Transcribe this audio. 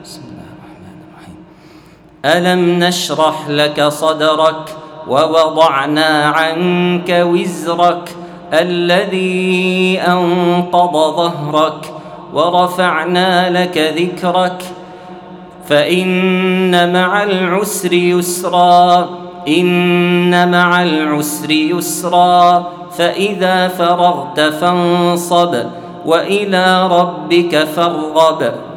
بسم الله الرحمن الرحيم. ألم نشرح لك صدرك ووضعنا عنك وزرك الذي أنقض ظهرك ورفعنا لك ذكرك فإن مع العسر يسرا إن مع العسر يسرا فإذا فرغت فانصب وإلى ربك فارغب